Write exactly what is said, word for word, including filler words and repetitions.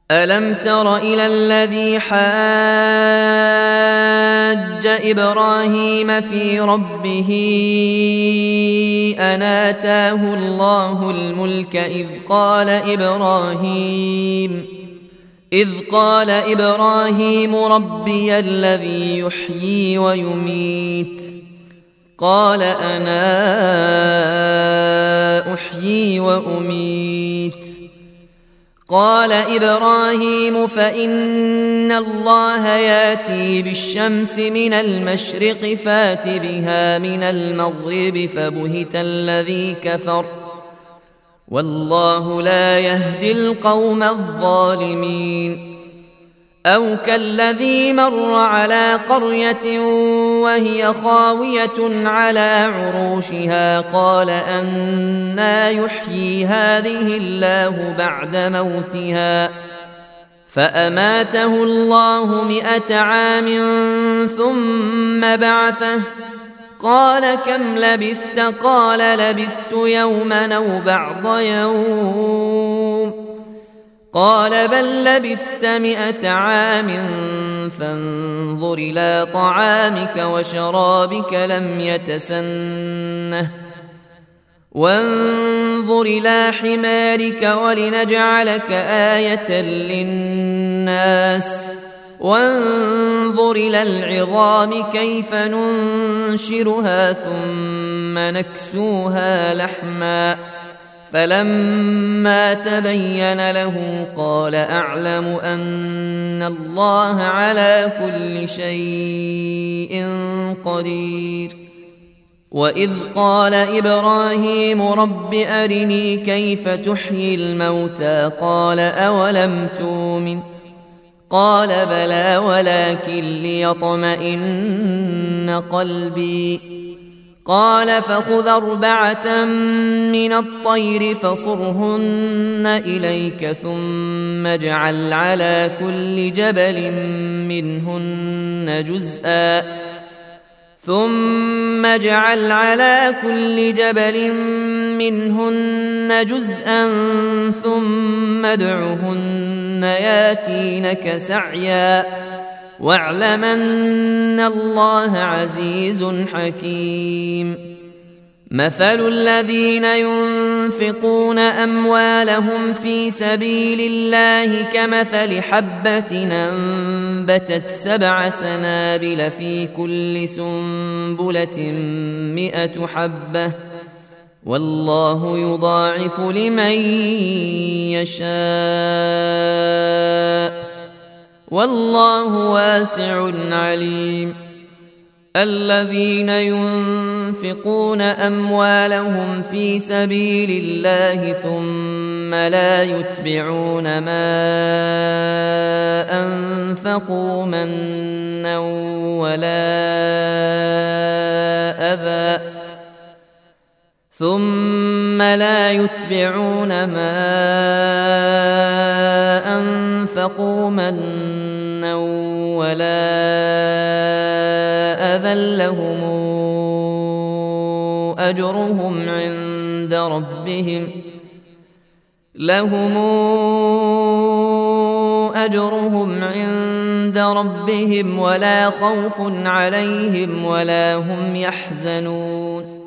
ألم تر إلى الذي حاج إبراهيم في ربه أن آتاه الله الملك إذ قال إبراهيم إذ قال إبراهيم ربي الذي يحيي ويميت قال أنا أحيي وأميت قال إبراهيم فإن الله ياتي بالشمس من المشرق فات بها من المغرب فبهت الذي كفر والله لا يهدي القوم الظالمين أو كالذي مر على قرية وهي خاوية على عروشها قال أنى يحيي هذه الله بعد موتها فأماته الله مئة عام ثم بعثه قال كم لبثت قال لبثت يوما أو بعض يوم قال بل لبثت مئة عام فانظر إلى طعامك وشرابك لم يتسنه وانظر إلى حمارك ولنجعلك آية للناس وانظر إلى العظام كيف ننشرها ثم نكسوها لحما فلما تبين له قال أعلم أن الله على كل شيء قدير وإذ قال إبراهيم رب أرني كيف تحيي الموتى قال أولم تؤمن قال بلى ولكن ليطمئن قلبي قال فخذ أربعة من الطير فصرهن إليك ثم اجعل على كل جبل منهن جزءا ثم اجعل على كل جبل منهن جزءا ثم ادعهن ياتينك سعيا واعلم أن الله عزيز حكيم مثل الذين ينفقون أموالهم في سبيل الله كمثل حبة أنبتت سبع سنابل في كل سنبلة مئة حبة والله يضاعف لمن يشاء والله واسع عليم الذين ينفقون أموالهم في سبيل الله ثم لا يتبعون ما أنفقوا منا ولا أذى ثم لا يتبعون ما أنفقوا منا ولا أذى لهم أجرهم عند ربهم لهم أجرهم عند ربهم ولا خوف عليهم ولا هم يحزنون